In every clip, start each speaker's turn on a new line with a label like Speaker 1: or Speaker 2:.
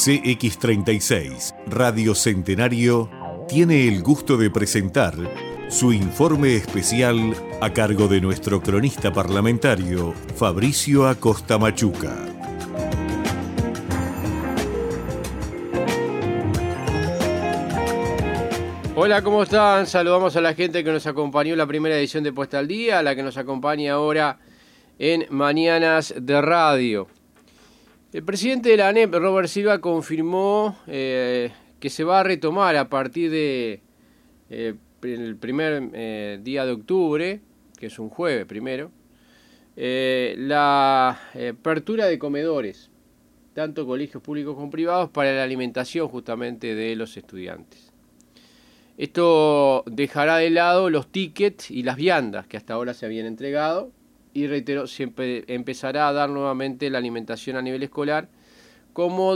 Speaker 1: CX36 Radio Centenario tiene el gusto de presentar su informe especial a cargo de nuestro cronista parlamentario Fabricio Acosta Machuca.
Speaker 2: Hola, ¿cómo están? Saludamos a la gente que nos acompañó en la primera edición de Puesta al Día, a la que nos acompaña ahora en Mañanas de Radio. El presidente de la ANEP, Robert Silva, confirmó que se va a retomar a partir de el primer día de octubre, que es un jueves primero, la apertura de comedores, tanto colegios públicos como privados, para la alimentación justamente de los estudiantes. Esto dejará de lado los tickets y las viandas que hasta ahora se habían entregado y, reitero, siempre empezará a dar nuevamente la alimentación a nivel escolar como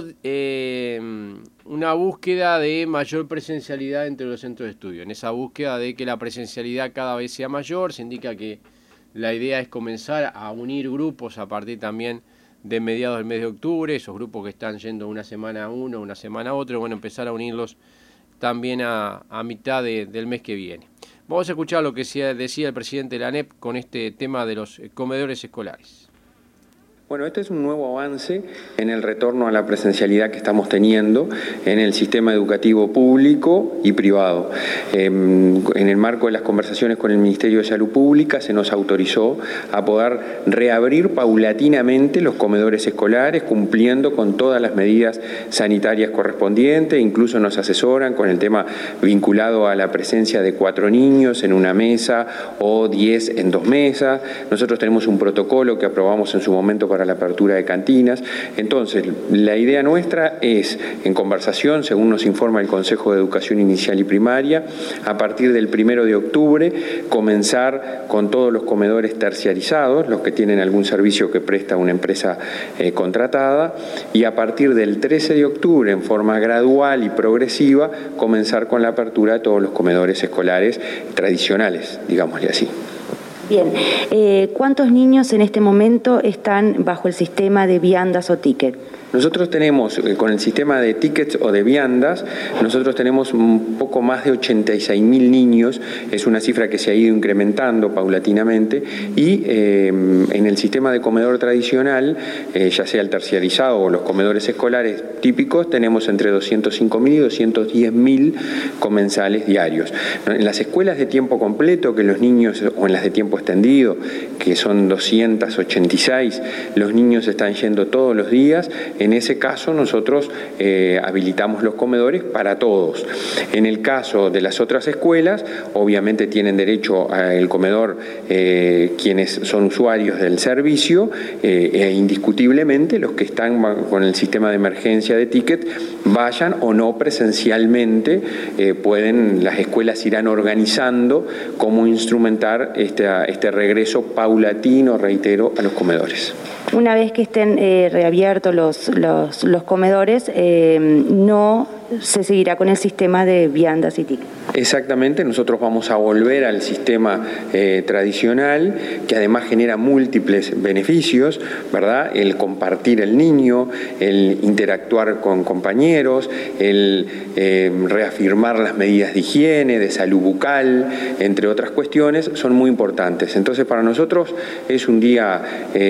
Speaker 2: una búsqueda de mayor presencialidad entre los centros de estudio. En esa búsqueda de que la presencialidad cada vez sea mayor, se indica que la idea es comenzar a unir grupos a partir también de mediados del mes de octubre, esos grupos que están yendo una semana a uno, una semana a otro, bueno, empezar a unirlos también a mitad del mes que viene. Vamos a escuchar lo que decía el presidente de la ANEP con este tema de los comedores escolares.
Speaker 3: Bueno, este es un nuevo avance en el retorno a la presencialidad que estamos teniendo en el sistema educativo público y privado. En el marco de las conversaciones con el Ministerio de Salud Pública se nos autorizó a poder reabrir paulatinamente los comedores escolares, cumpliendo con todas las medidas sanitarias correspondientes. Incluso nos asesoran con el tema vinculado a la presencia de 4 niños en una mesa o 10 en 2 mesas. Nosotros tenemos un protocolo que aprobamos en su momento para la apertura de cantinas. Entonces, la idea nuestra es, en conversación, según nos informa el Consejo de Educación Inicial y Primaria, a partir del 1 de octubre, comenzar con todos los comedores terciarizados, los que tienen algún servicio que presta una empresa contratada, y a partir del 13 de octubre, en forma gradual y progresiva, comenzar con la apertura de todos los comedores escolares tradicionales, digámosle así.
Speaker 4: Bien, ¿cuántos niños en este momento están bajo el sistema de viandas o ticket?
Speaker 3: Nosotros tenemos, con el sistema de tickets o de viandas, nosotros tenemos un poco más de 86.000 niños, es una cifra que se ha ido incrementando paulatinamente, y en el sistema de comedor tradicional, ya sea el terciarizado o los comedores escolares típicos, tenemos entre 205.000 y 210.000 comensales diarios. En las escuelas de tiempo completo, que los niños, o en las de tiempo extendido, que son 286, los niños están yendo todos los días. En ese caso nosotros habilitamos los comedores para todos. En el caso de las otras escuelas, obviamente tienen derecho al comedor quienes son usuarios del servicio, e indiscutiblemente los que están con el sistema de emergencia de ticket, vayan o no presencialmente, las escuelas irán organizando cómo instrumentar este regreso paulatino, reitero, a los comedores.
Speaker 4: Una vez que estén reabiertos los comedores, no se seguirá con el sistema de viandas y tickets.
Speaker 3: Exactamente, nosotros vamos a volver al sistema tradicional, que además genera múltiples beneficios, ¿verdad? El compartir el niño, el interactuar con compañeros, el reafirmar las medidas de higiene, de salud bucal, entre otras cuestiones, son muy importantes. Entonces, para nosotros es un día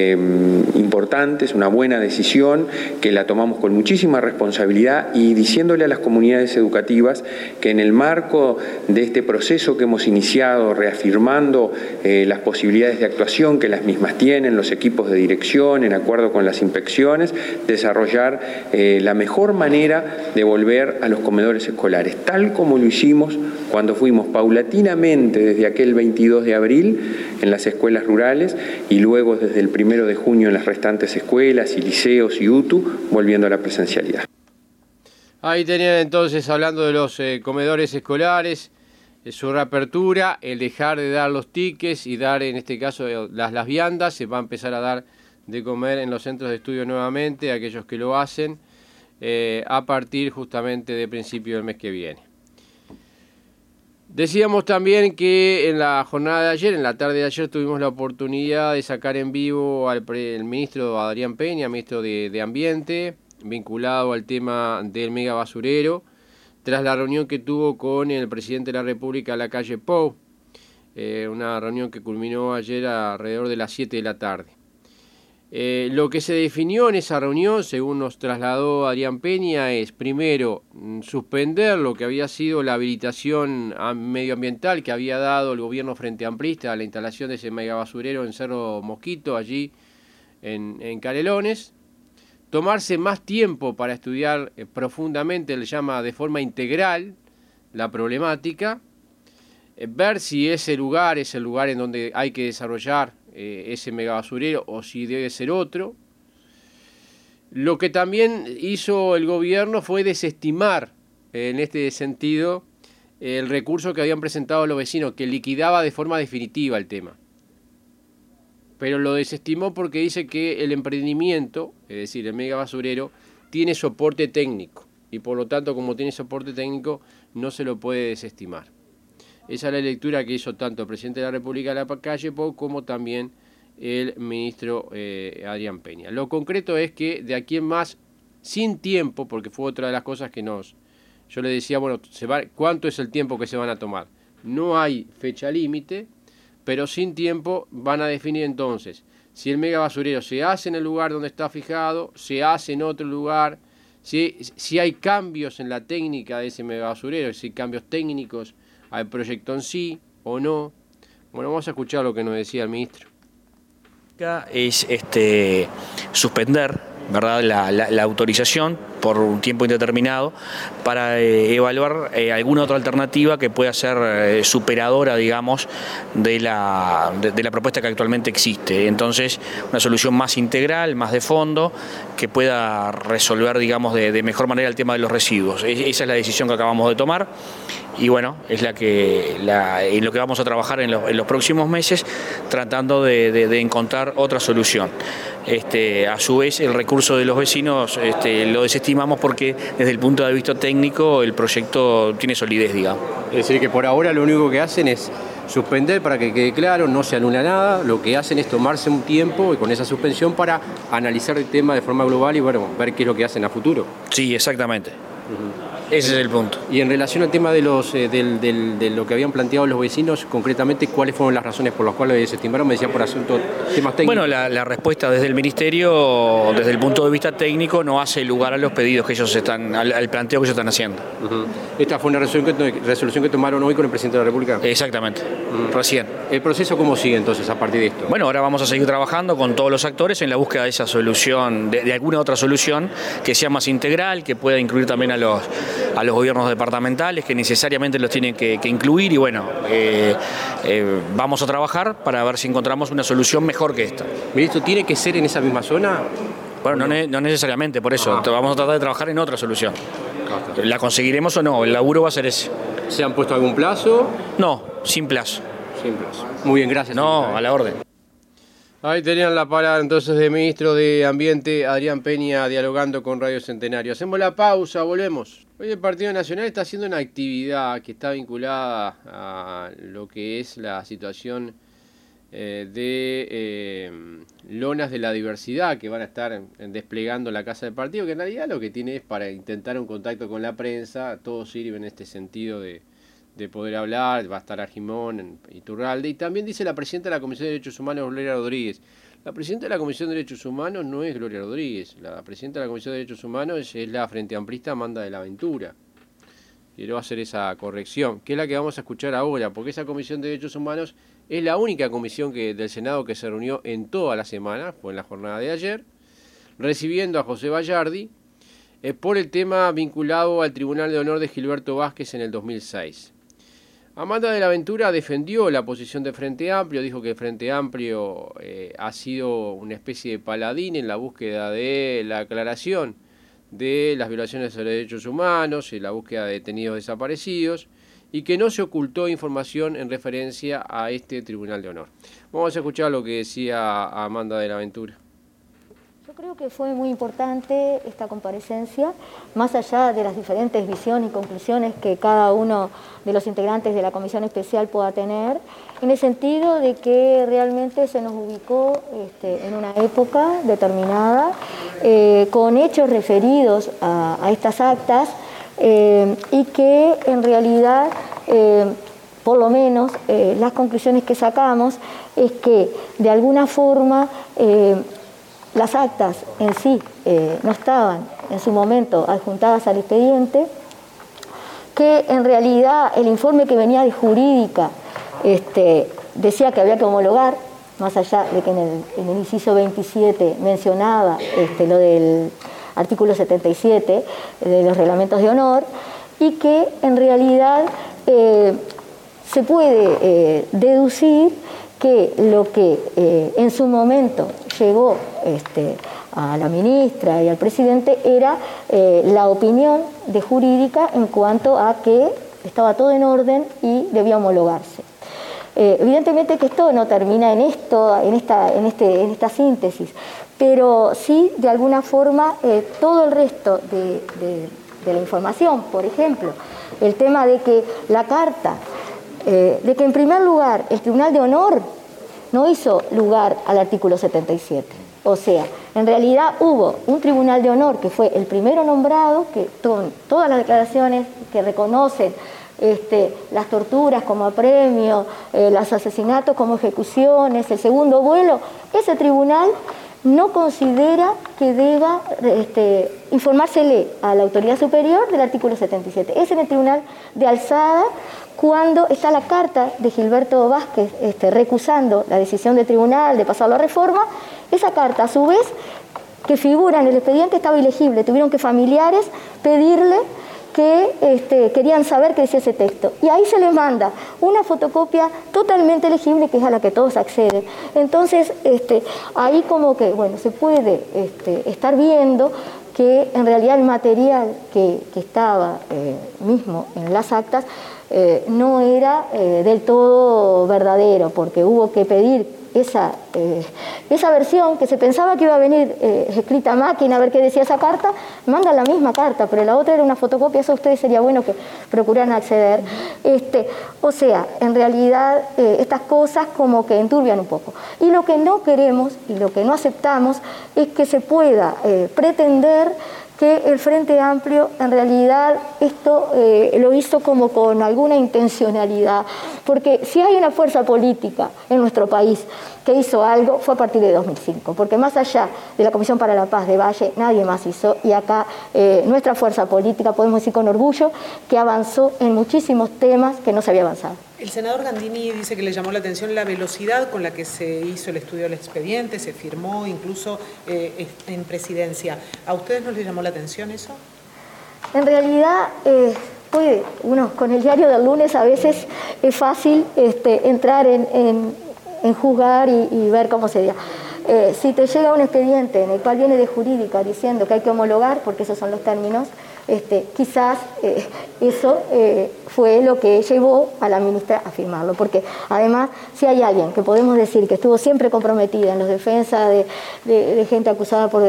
Speaker 3: importante, es una buena decisión que la tomamos con muchísima responsabilidad, y diciéndole a las comunidades educativas que en el marco de este proceso que hemos iniciado, reafirmando las posibilidades de actuación que las mismas tienen, los equipos de dirección, en acuerdo con las inspecciones, desarrollar la mejor manera de volver a los comedores escolares, tal como lo hicimos cuando fuimos paulatinamente desde aquel 22 de abril en las escuelas rurales, y luego desde el 1 de junio en las restantes escuelas y liceos y UTU, volviendo a la presencialidad.
Speaker 2: Ahí tenían entonces, hablando de los comedores escolares, su reapertura, el dejar de dar los tickets y dar, en este caso, las viandas. Se va a empezar a dar de comer en los centros de estudio nuevamente a aquellos que lo hacen, a partir justamente de principio del mes que viene. Decíamos también que en la jornada de ayer, en la tarde de ayer, tuvimos la oportunidad de sacar en vivo al ministro Adrián Peña, ministro de Ambiente, vinculado al tema del mega basurero, tras la reunión que tuvo con el presidente de la República, Lacalle Pou, una reunión que culminó ayer alrededor de las 7 de la tarde. Lo que se definió en esa reunión, según nos trasladó Adrián Peña, es primero suspender lo que había sido la habilitación medioambiental que había dado el gobierno frente amplista a la instalación de ese megabasurero en Cerro Mosquito, allí en Canelones, tomarse más tiempo para estudiar profundamente, le llama de forma integral, la problemática, ver si ese lugar es el lugar en donde hay que desarrollar ese megabasurero o si debe ser otro. Lo que también hizo el gobierno fue desestimar en este sentido el recurso que habían presentado los vecinos, que liquidaba de forma definitiva el tema. Pero lo desestimó porque dice que el emprendimiento, es decir, el megabasurero, tiene soporte técnico y por lo tanto, como tiene soporte técnico, no se lo puede desestimar. Esa es la lectura que hizo tanto el presidente de la República, Lacalle Pou, como también el ministro Adrián Peña. Lo concreto es que de aquí en más, sin tiempo, porque fue otra de las cosas que yo le decía, bueno, ¿cuánto es el tiempo que se van a tomar? No hay fecha límite, pero sin tiempo van a definir entonces si el megabasurero se hace en el lugar donde está fijado, se hace en otro lugar, si hay cambios en la técnica de ese megabasurero, si hay cambios técnicos al proyecto en sí o no. Bueno, vamos a escuchar lo que nos decía el ministro.
Speaker 5: Es suspender, ¿verdad?, la autorización por un tiempo indeterminado para evaluar alguna otra alternativa que pueda ser superadora, digamos, de la propuesta que actualmente existe. Entonces, una solución más integral, más de fondo, que pueda resolver, digamos, de mejor manera el tema de los residuos. Esa es la decisión que acabamos de tomar y bueno, es en lo que vamos a trabajar en los próximos meses, tratando de encontrar otra solución. A su vez, el recurso de los vecinos lo desestimamos porque desde el punto de vista técnico el proyecto tiene solidez, digamos.
Speaker 2: Es decir, que por ahora lo único que hacen es suspender, para que quede claro, no se anula nada, lo que hacen es tomarse un tiempo y con esa suspensión para analizar el tema de forma global y bueno, ver qué es lo que hacen a futuro.
Speaker 5: Sí, exactamente. Ese es el punto.
Speaker 2: Y en relación al tema de lo que habían planteado los vecinos, concretamente, ¿cuáles fueron las razones por las cuales desestimaron? Me decían por asuntos, temas técnicos.
Speaker 5: Bueno, la respuesta desde el Ministerio, desde el punto de vista técnico, no hace lugar a los pedidos que ellos al planteo que ellos están haciendo.
Speaker 2: ¿Esta fue una resolución que tomaron hoy con el presidente de la República?
Speaker 5: Exactamente, recién.
Speaker 2: ¿El proceso cómo sigue entonces a partir de esto?
Speaker 5: Bueno, ahora vamos a seguir trabajando con todos los actores en la búsqueda de esa solución, de alguna otra solución que sea más integral, que pueda incluir también a los gobiernos departamentales, que necesariamente los tienen que incluir y bueno, vamos a trabajar para ver si encontramos una solución mejor que esta.
Speaker 2: ¿Ministro, tiene que ser en esa misma zona?
Speaker 5: Bueno, no necesariamente, por eso vamos a tratar de trabajar en otra solución. ¿La conseguiremos o no? El laburo va a ser ese.
Speaker 2: ¿Se han puesto algún plazo?
Speaker 5: No, sin plazo.
Speaker 2: Sin plazo. Muy bien, gracias.
Speaker 5: No, a la orden.
Speaker 2: Ahí tenían la palabra entonces del ministro de Ambiente, Adrián Peña, dialogando con Radio Centenario. Hacemos la pausa, volvemos. Hoy el Partido Nacional está haciendo una actividad que está vinculada a lo que es la situación de lonas de la diversidad que van a estar desplegando en la Casa del Partido, que en realidad lo que tiene es para intentar un contacto con la prensa. Todo sirve en este sentido de poder hablar. Va a estar Argimón, Iturralde, y también dice la presidenta de la Comisión de Derechos Humanos, Gloria Rodríguez. La presidenta de la Comisión de Derechos Humanos no es Gloria Rodríguez, la presidenta de la Comisión de Derechos Humanos es la Frente Amplista Amanda de la Ventura. Quiero hacer esa corrección, que es la que vamos a escuchar ahora, porque esa Comisión de Derechos Humanos es la única comisión del Senado que se reunió en toda la semana, fue en la jornada de ayer, recibiendo a José Bayardi por el tema vinculado al Tribunal de Honor de Gilberto Vázquez en el 2006. Amanda de la Ventura defendió la posición de Frente Amplio, dijo que el Frente Amplio ha sido una especie de paladín en la búsqueda de la aclaración de las violaciones de los derechos humanos y la búsqueda de detenidos desaparecidos, y que no se ocultó información en referencia a este Tribunal de Honor. Vamos a escuchar lo que decía Amanda de la Ventura.
Speaker 6: Yo creo que fue muy importante esta comparecencia, más allá de las diferentes visiones y conclusiones que cada uno de los integrantes de la Comisión Especial pueda tener, en el sentido de que realmente se nos ubicó en una época determinada con hechos referidos a estas actas y que en realidad, por lo menos, las conclusiones que sacamos es que de alguna forma las actas en sí no estaban en su momento adjuntadas al expediente, que en realidad el informe que venía de jurídica decía que había que homologar, más allá de que en el inciso 27 mencionaba lo del artículo 77 de los reglamentos de honor, y que en realidad se puede deducir que lo que en su momento llegó a la ministra y al presidente era la opinión de jurídica en cuanto a que estaba todo en orden y debía homologarse. Evidentemente que esto no termina en esta síntesis, pero sí, de alguna forma, todo el resto de la información, por ejemplo, el tema de que la carta, de que en primer lugar el Tribunal de Honor no hizo lugar al artículo 77. O sea, en realidad hubo un Tribunal de Honor que fue el primero nombrado, que todas las declaraciones que reconocen las torturas como apremio, los asesinatos como ejecuciones, el segundo vuelo, ese tribunal no considera que deba informársele a la autoridad superior del artículo 77. Es en el Tribunal de Alzada cuando está la carta de Gilberto Vázquez recusando la decisión del tribunal de pasarlo a reforma. Esa carta, a su vez, que figura en el expediente, estaba ilegible. Tuvieron que familiares pedirle que querían saber qué decía ese texto. Y ahí se les manda una fotocopia totalmente legible, que es a la que todos acceden. Entonces, ahí como que, bueno, se puede estar viendo que en realidad el material que estaba mismo en las actas no era del todo verdadero, porque hubo que pedir esa versión que se pensaba que iba a venir escrita a máquina, a ver qué decía esa carta, mandan la misma carta, pero la otra era una fotocopia. Eso a ustedes sería bueno que procuraran acceder. O sea, en realidad estas cosas como que enturbian un poco. Y lo que no queremos y lo que no aceptamos es que se pueda pretender que el Frente Amplio en realidad esto lo hizo como con alguna intencionalidad, porque si hay una fuerza política en nuestro país que hizo algo, fue a partir de 2005, porque más allá de la Comisión para la Paz de Valle, nadie más hizo, y acá nuestra fuerza política, podemos decir con orgullo, que avanzó en muchísimos temas que no se había avanzado.
Speaker 7: El senador Gandini dice que le llamó la atención la velocidad con la que se hizo el estudio del expediente, se firmó incluso en presidencia. ¿A ustedes no les llamó la atención eso?
Speaker 6: En realidad, uno con el diario del lunes a veces es fácil entrar en juzgar y ver cómo sería. Si te llega un expediente en el cual viene de jurídica diciendo que hay que homologar, porque esos son los términos, quizás eso fue lo que llevó a la ministra a firmarlo, porque además si hay alguien que podemos decir que estuvo siempre comprometida en la defensa de gente acusada por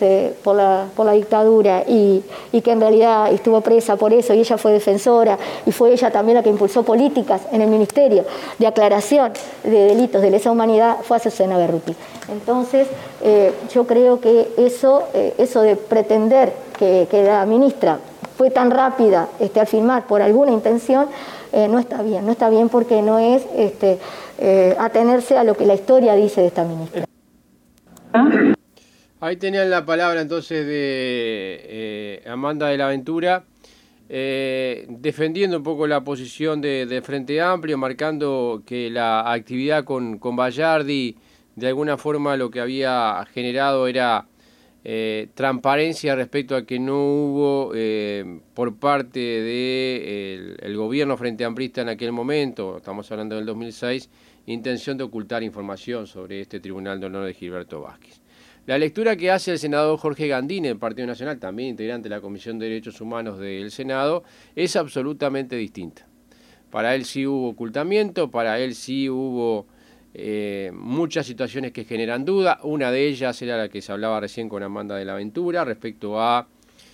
Speaker 6: la dictadura y que en realidad estuvo presa por eso, y ella fue defensora y fue ella también la que impulsó políticas en el Ministerio de aclaración de delitos de lesa humanidad, fue Azucena Berruti. Entonces yo creo que eso de pretender que la ministra fue tan rápida al firmar por alguna intención, no está bien porque no es atenerse a lo que la historia dice de esta ministra.
Speaker 2: Ahí tenían la palabra entonces de Amanda de la Ventura, defendiendo un poco la posición de Frente Amplio, marcando que la actividad con Bayardi de alguna forma lo que había generado era transparencia respecto a que no hubo por parte del gobierno frente amplista en aquel momento, estamos hablando del 2006, intención de ocultar información sobre este Tribunal de Honor de Gilberto Vázquez. La lectura que hace el senador Jorge Gandini del Partido Nacional, también integrante de la Comisión de Derechos Humanos del Senado, es absolutamente distinta. Para él sí hubo ocultamiento, para él sí hubo muchas situaciones que generan duda. Una de ellas era la que se hablaba recién con Amanda de la Ventura respecto a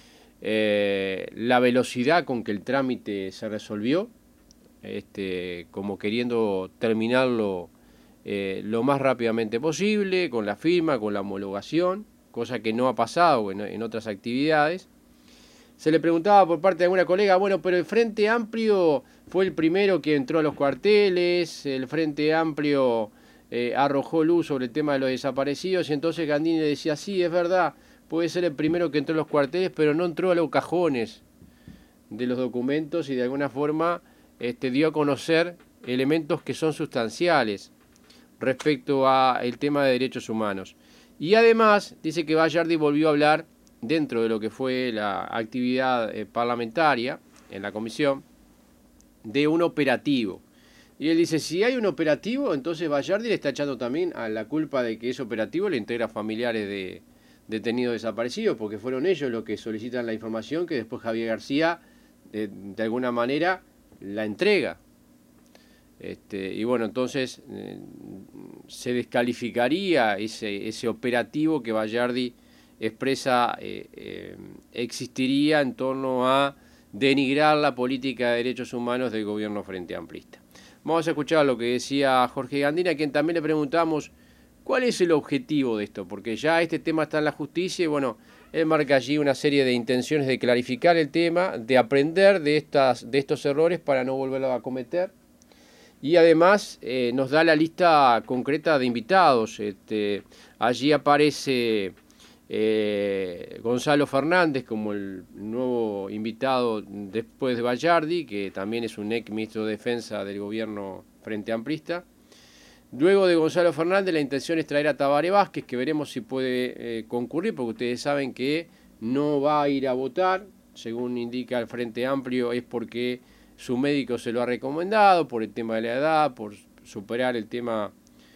Speaker 2: la velocidad con que el trámite se resolvió, como queriendo terminarlo lo más rápidamente posible, con la firma, con la homologación, cosa que no ha pasado en otras actividades. Se le preguntaba por parte de alguna colega, bueno, pero el Frente Amplio fue el primero que entró a los cuarteles, el Frente Amplio arrojó luz sobre el tema de los desaparecidos, y entonces Gandini le decía, sí, es verdad, puede ser el primero que entró a los cuarteles, pero no entró a los cajones de los documentos y de alguna forma dio a conocer elementos que son sustanciales respecto al tema de derechos humanos. Y además dice que Bayardi volvió a hablar dentro de lo que fue la actividad parlamentaria en la comisión de un operativo. Y él dice, si hay un operativo, entonces Bayardi le está echando también a la culpa de que ese operativo le integra familiares de detenidos desaparecidos, porque fueron ellos los que solicitan la información que después Javier García de alguna manera la entrega. Y bueno, entonces se descalificaría ese operativo que Bayardi expresa existiría en torno a denigrar la política de derechos humanos del gobierno Frente Amplista. Vamos a escuchar lo que decía Jorge Gandini, a quien también le preguntamos cuál es el objetivo de esto, porque ya este tema está en la justicia y bueno, él marca allí una serie de intenciones de clarificar el tema, de aprender de estos errores para no volverlos a cometer. Y además nos da la lista concreta de invitados. Allí aparece Gonzalo Fernández como el nuevo invitado después de Bayardi, que también es un ex ministro de Defensa del gobierno Frente Amplista. Luego de Gonzalo Fernández, la intención es traer a Tabaré Vázquez, que veremos si puede concurrir, porque ustedes saben que no va a ir a votar, según indica el Frente Amplio, es porque su médico se lo ha recomendado, por el tema de la edad, por superar el tema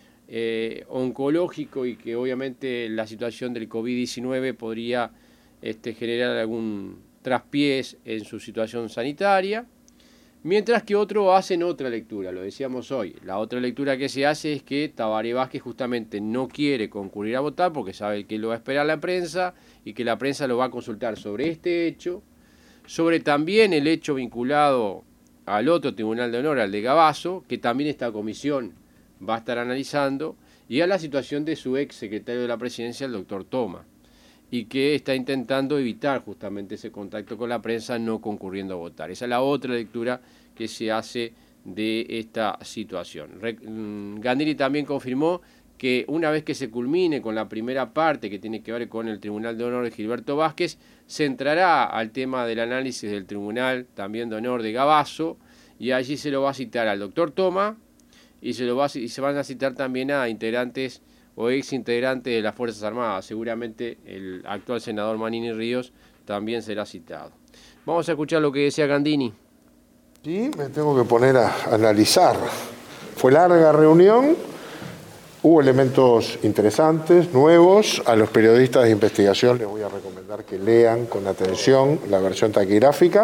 Speaker 2: oncológico y que obviamente la situación del COVID-19 podría generar algún traspiés en su situación sanitaria. Mientras que otros hacen otra lectura, lo decíamos hoy. La otra lectura que se hace es que Tabaré Vázquez justamente no quiere concurrir a votar porque sabe que lo va a esperar la prensa y que la prensa lo va a consultar sobre este hecho, sobre también el hecho vinculado al otro Tribunal de Honor, al de Gabazo, que también esta comisión va a estar analizando, y a la situación de su ex secretario de la Presidencia, el doctor Toma, y que está intentando evitar justamente ese contacto con la prensa, no concurriendo a votar. Esa es la otra lectura que se hace de esta situación. Gandini también confirmó que una vez que se culmine con la primera parte que tiene que ver con el Tribunal de Honor de Gilberto Vázquez, se entrará al tema del análisis del Tribunal también de Honor de Gabazo, y allí se lo va a citar al doctor Toma y se van a citar también a integrantes o ex integrantes de las Fuerzas Armadas. Seguramente el actual senador Manini Ríos también será citado. Vamos a escuchar lo que decía Gandini.
Speaker 8: Sí, me tengo que poner a analizar. Fue larga reunión, hubo elementos interesantes, nuevos. A los periodistas de investigación les voy a recomendar que lean con atención la versión taquigráfica.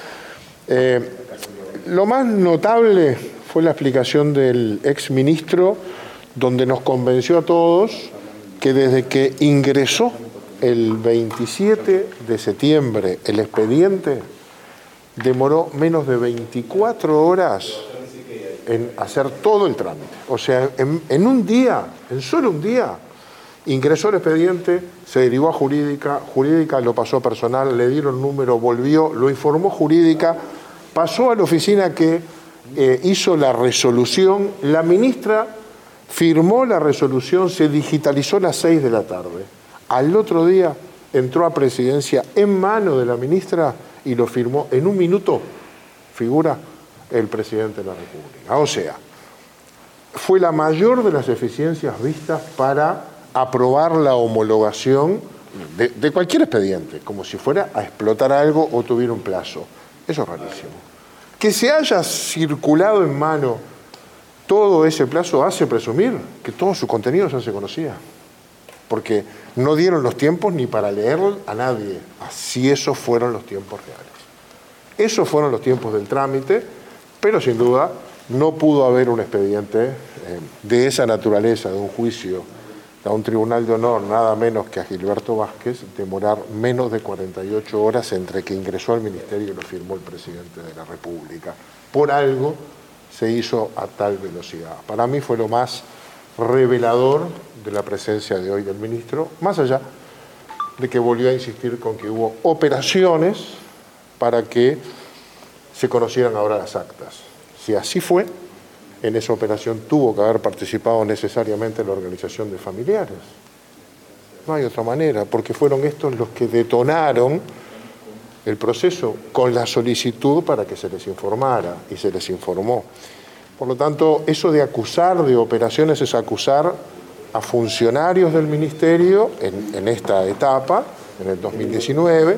Speaker 8: Lo más notable fue la explicación del exministro, donde nos convenció a todos que desde que ingresó el 27 de septiembre el expediente, demoró menos de 24 horas en hacer todo el trámite. O sea, en un día, en solo un día, ingresó el expediente, se derivó a jurídica, jurídica lo pasó a personal, le dieron número, volvió, lo informó jurídica, pasó a la oficina que hizo la resolución, la ministra firmó la resolución, se digitalizó a las 6 de la tarde. Al otro día entró a presidencia en mano de la ministra y lo firmó en un minuto, figura el presidente de la República. O sea, fue la mayor de las eficiencias vistas para aprobar la homologación de cualquier expediente, como si fuera a explotar algo o tuviera un plazo. Eso es rarísimo. Que se haya circulado en mano todo ese plazo hace presumir que todo su contenido ya se conocía, porque no dieron los tiempos ni para leer a nadie. Así esos fueron los tiempos reales. Esos fueron los tiempos del trámite, pero sin duda no pudo haber un expediente de esa naturaleza, de un juicio a un tribunal de honor, nada menos que a Gilberto Vázquez, demorar menos de 48 horas entre que ingresó al ministerio y lo firmó el presidente de la República. Por algo se hizo a tal velocidad. Para mí fue lo más revelador de la presencia de hoy del ministro, más allá de que volvió a insistir con que hubo operaciones para que se conocieran ahora las actas. Si así fue, en esa operación tuvo que haber participado necesariamente la organización de familiares. No hay otra manera, porque fueron estos los que detonaron el proceso con la solicitud para que se les informara, y se les informó. Por lo tanto, eso de acusar de operaciones es acusar a funcionarios del Ministerio en esta etapa, en el 2019,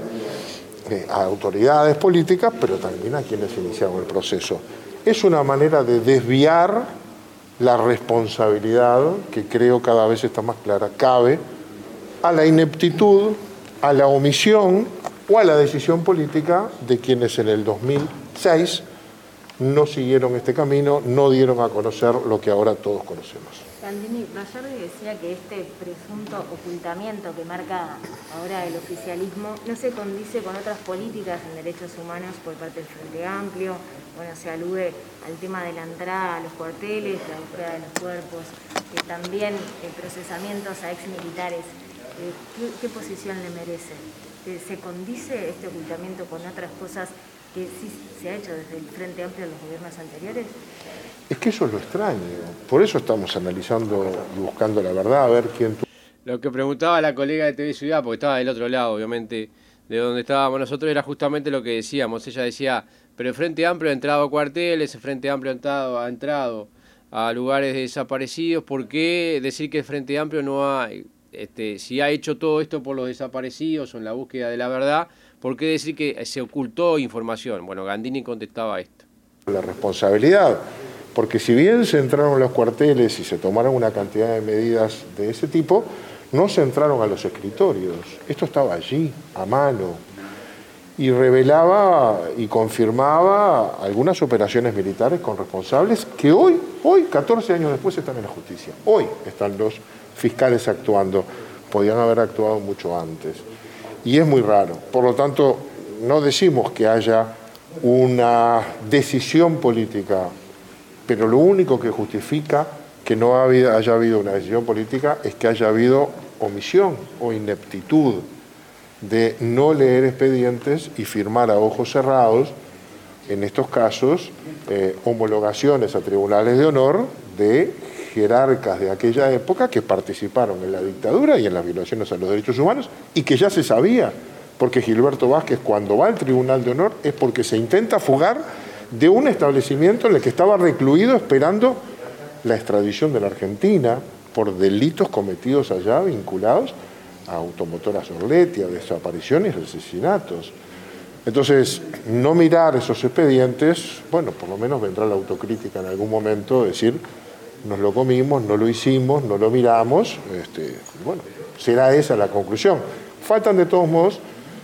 Speaker 8: a autoridades políticas, pero también a quienes iniciaron el proceso. Es una manera de desviar la responsabilidad, que creo cada vez está más clara, cabe a la ineptitud, a la omisión o a la decisión política de quienes en el 2006 no siguieron este camino, no dieron a conocer lo que ahora todos conocemos.
Speaker 9: Gandini, Bayardi decía que este presunto ocultamiento que marca ahora el oficialismo no se condice con otras políticas en derechos humanos por parte del Frente Amplio. Bueno, se alude al tema de la entrada a los cuarteles, la búsqueda de los cuerpos, también procesamientos a exmilitares. ¿Qué posición le merece? ¿Se condice este ocultamiento con otras cosas que sí se ha hecho desde el Frente Amplio en los gobiernos anteriores?
Speaker 8: Es que eso es lo extraño. Por eso estamos analizando y buscando la verdad, a ver quién...
Speaker 2: Lo que preguntaba la colega de TV Ciudad, porque estaba del otro lado, obviamente, de donde estábamos nosotros, era justamente lo que decíamos. Ella decía, pero el Frente Amplio ha entrado a cuarteles, el Frente Amplio ha entrado a lugares desaparecidos. ¿Por qué decir que el Frente Amplio no ha... si ha hecho todo esto por los desaparecidos o en la búsqueda de la verdad, ¿por qué decir que se ocultó información? Bueno, Gandini contestaba esto.
Speaker 8: La responsabilidad, porque si bien se entraron a los cuarteles y se tomaron una cantidad de medidas de ese tipo, no se entraron a los escritorios. Esto estaba allí, a mano, y revelaba y confirmaba algunas operaciones militares con responsables que hoy, 14 años después, están en la justicia. Hoy están los fiscales actuando, podían haber actuado mucho antes. Y es muy raro. Por lo tanto, no decimos que haya una decisión política, pero lo único que justifica que no haya habido una decisión política es que haya habido omisión o ineptitud de no leer expedientes y firmar a ojos cerrados, en estos casos, homologaciones a tribunales de honor de jerarcas de aquella época que participaron en la dictadura y en las violaciones a los derechos humanos y que ya se sabía, porque Gilberto Vázquez cuando va al Tribunal de Honor es porque se intenta fugar de un establecimiento en el que estaba recluido esperando la extradición de la Argentina por delitos cometidos allá vinculados a Automotoras Orletti, a desapariciones y asesinatos. Entonces, no mirar esos expedientes, bueno, por lo menos vendrá la autocrítica en algún momento, decir, nos lo comimos, no lo hicimos, no lo miramos, bueno, será esa la conclusión. Faltan de todos modos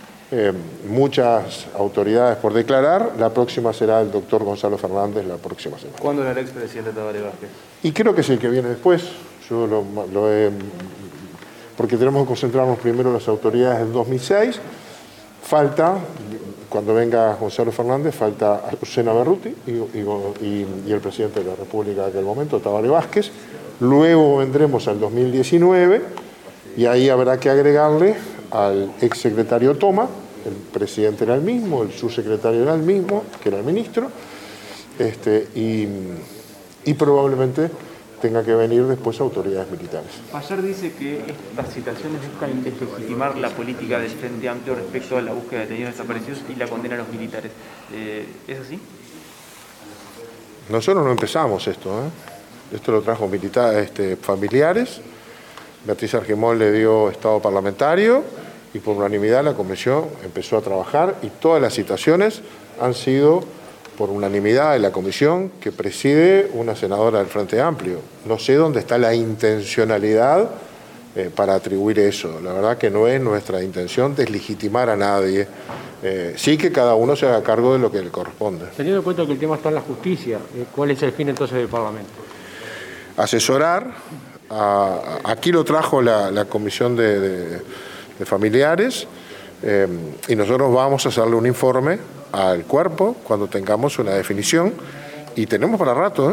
Speaker 8: muchas autoridades por declarar, la próxima será el doctor Gonzalo Fernández la próxima semana.
Speaker 10: ¿Cuándo era el expresidente Tabaré Vázquez?
Speaker 8: Y creo que es el que viene después, yo lo he... porque tenemos que concentrarnos primero en las autoridades del 2006, falta, cuando venga Gonzalo Fernández, falta Lucena Berruti y el presidente de la República de aquel momento, Tabaré Vázquez. Luego vendremos al 2019 y ahí habrá que agregarle al exsecretario Toma, el presidente era el mismo, el subsecretario era el mismo, que era el ministro, y probablemente tenga que venir después autoridades militares.
Speaker 10: Ayer dice que estas citaciones buscan deslegitimar la política del Frente Amplio respecto a la búsqueda de detenidos desaparecidos y la condena a los militares. ¿Es así?
Speaker 8: Nosotros no empezamos esto, Esto lo trajo familiares. Beatriz Argemón le dio estado parlamentario y por unanimidad la comisión empezó a trabajar y todas las citaciones han sido por unanimidad de la comisión que preside una senadora del Frente Amplio. No sé dónde está la intencionalidad para atribuir eso. La verdad que no es nuestra intención deslegitimar a nadie. Sí que cada uno se haga cargo de lo que le corresponde.
Speaker 11: Teniendo en cuenta que el tema está en la justicia, ¿cuál es el fin entonces del Parlamento?
Speaker 8: Asesorar. Aquí lo trajo la comisión de familiares y nosotros vamos a hacerle un informe al cuerpo cuando tengamos una definición y tenemos para rato.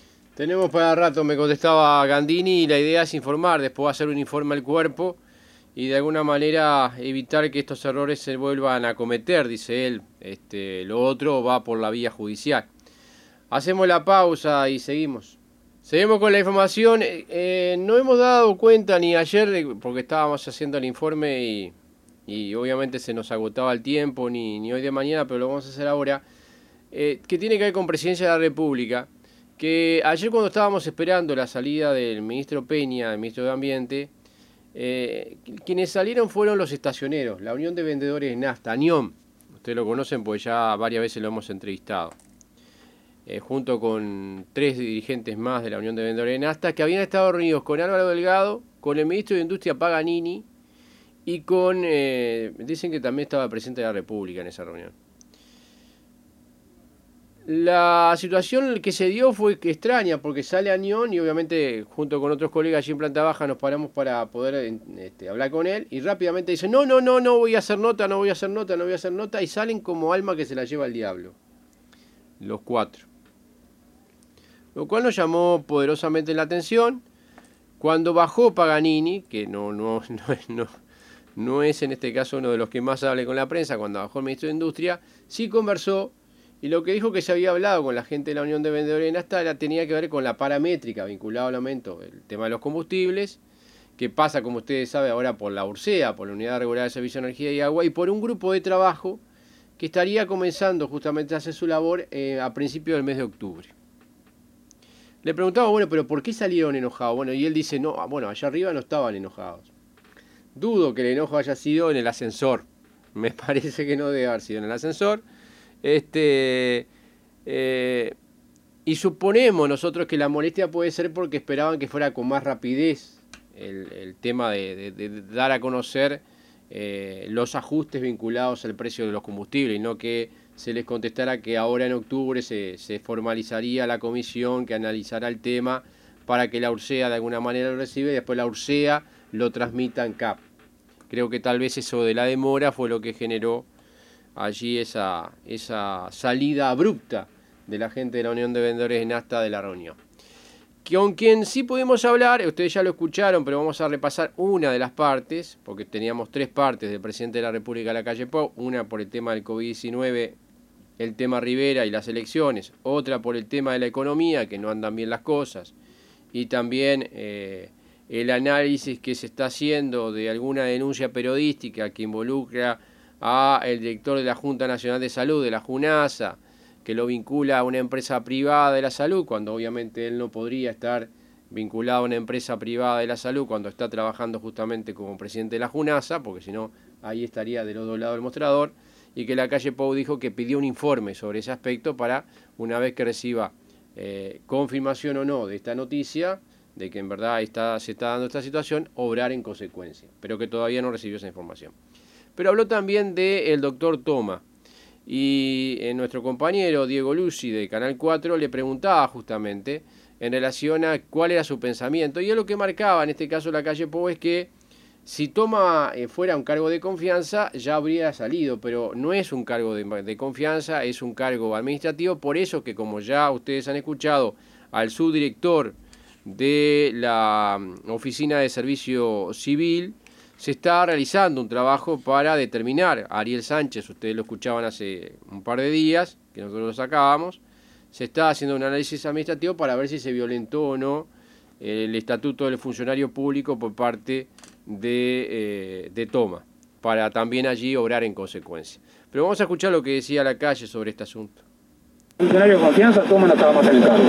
Speaker 2: Tenemos para rato, me contestaba Gandini, y la idea es informar, después va a hacer un informe al cuerpo y de alguna manera evitar que estos errores se vuelvan a cometer, dice él. Lo otro va por la vía judicial. Hacemos la pausa y seguimos. Seguimos con la información. No hemos dado cuenta ni ayer, porque estábamos haciendo el informe y obviamente se nos agotaba el tiempo, ni hoy de mañana, pero lo vamos a hacer ahora, que tiene que ver con Presidencia de la República, que ayer cuando estábamos esperando la salida del ministro Peña, el ministro de Ambiente, quienes salieron fueron los estacioneros, la Unión de Vendedores de Nafta, ANIOM. Ustedes lo conocen porque ya varias veces lo hemos entrevistado. Junto con 3 dirigentes más de la Unión de Vendedores de Nafta, que habían estado reunidos con Álvaro Delgado, con el ministro de Industria Paganini y con, dicen que también estaba el presidente de la República en esa reunión. La situación que se dio fue extraña, porque sale Añón y obviamente junto con otros colegas allí en planta baja nos paramos para poder hablar con él, y rápidamente dicen no voy a hacer nota, no voy a hacer nota, y salen como alma que se la lleva el diablo, los 4. Lo cual nos llamó poderosamente la atención. Cuando bajó Paganini, que no es en este caso uno de los que más hable con la prensa, cuando bajó el ministro de Industria, sí conversó. Y lo que dijo que se había hablado con la gente de la Unión de Vendedores de Nafta tenía que ver con la paramétrica vinculada al aumento del tema de los combustibles, que pasa, como ustedes saben, ahora por la URSEA, por la Unidad Regular de Servicio de Energía y Agua, y por un grupo de trabajo que estaría comenzando justamente a hacer su labor a principios del mes de octubre. Le preguntaba, bueno, pero ¿por qué salieron enojados? Bueno, y él dice, no, bueno, allá arriba no estaban enojados. Dudo que el enojo haya sido en el ascensor. Me parece que no debe haber sido en el ascensor. Y suponemos nosotros que la molestia puede ser porque esperaban que fuera con más rapidez el tema de dar a conocer los ajustes vinculados al precio de los combustibles, y no que se les contestara que ahora en octubre se formalizaría la comisión que analizará el tema para que la URSEA de alguna manera lo reciba y después la URSEA lo transmita en CAP. Creo que tal vez eso de la demora fue lo que generó allí esa salida abrupta de la gente de la Unión de Vendedores de Nafta de la reunión. Con quien sí pudimos hablar, ustedes ya lo escucharon, pero vamos a repasar una de las partes, porque teníamos 3 partes del presidente de la República, Lacalle Pou, una por el tema del COVID-19, el tema Rivera y las elecciones, otra por el tema de la economía, que no andan bien las cosas, y también el análisis que se está haciendo de alguna denuncia periodística que involucra a el director de la Junta Nacional de Salud, de la JUNASA, que lo vincula a una empresa privada de la salud, cuando obviamente él no podría estar vinculado a una empresa privada de la salud cuando está trabajando justamente como presidente de la JUNASA, porque si no, ahí estaría de los dos lados del mostrador, y que Lacalle Pou dijo que pidió un informe sobre ese aspecto para, una vez que reciba confirmación o no de esta noticia, de que en verdad se está dando esta situación, obrar en consecuencia, pero que todavía no recibió esa información. Pero habló también del doctor Toma, y nuestro compañero Diego Lucy de Canal 4 le preguntaba justamente en relación a cuál era su pensamiento, y él lo que marcaba en este caso Lacalle Pou es que si Toma fuera un cargo de confianza ya habría salido, pero no es un cargo de confianza, es un cargo administrativo, por eso que, como ya ustedes han escuchado al subdirector de la Oficina de Servicio Civil, se está realizando un trabajo para determinar, Ariel Sánchez, ustedes lo escuchaban hace un par de días, que nosotros lo sacábamos, se está haciendo un análisis administrativo para ver si se violentó o no el estatuto del funcionario público por parte de Toma, para también allí obrar en consecuencia. Pero vamos a escuchar lo que decía Lacalle sobre este asunto.
Speaker 12: Funcionario de confianza, Toma no estaba más en el cargo.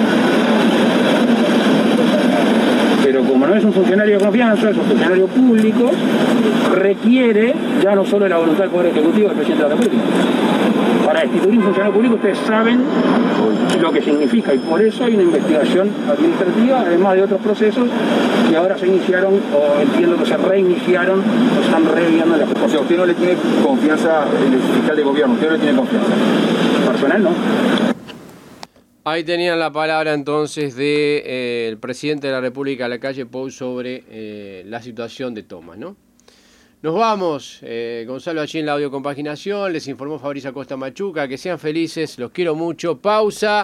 Speaker 12: Pero como no es un funcionario de confianza, es un funcionario público, requiere ya no solo de la voluntad del Poder Ejecutivo del Presidente de la República. Para destituir un funcionario público ustedes saben lo que significa, y por eso hay una investigación administrativa, además de otros procesos que ahora se iniciaron, o entiendo que se reiniciaron, o están reviendo la justicia.
Speaker 13: O sea, usted no le tiene confianza en el fiscal de gobierno, usted no le tiene confianza.
Speaker 12: Personal no.
Speaker 2: Ahí tenían la palabra entonces del presidente de la República, Lacalle Pou, sobre la situación de Toma, ¿no? Nos vamos, Gonzalo allí en la audiocompaginación, les informó Fabricio Acosta Machuca, que sean felices, los quiero mucho, pausa.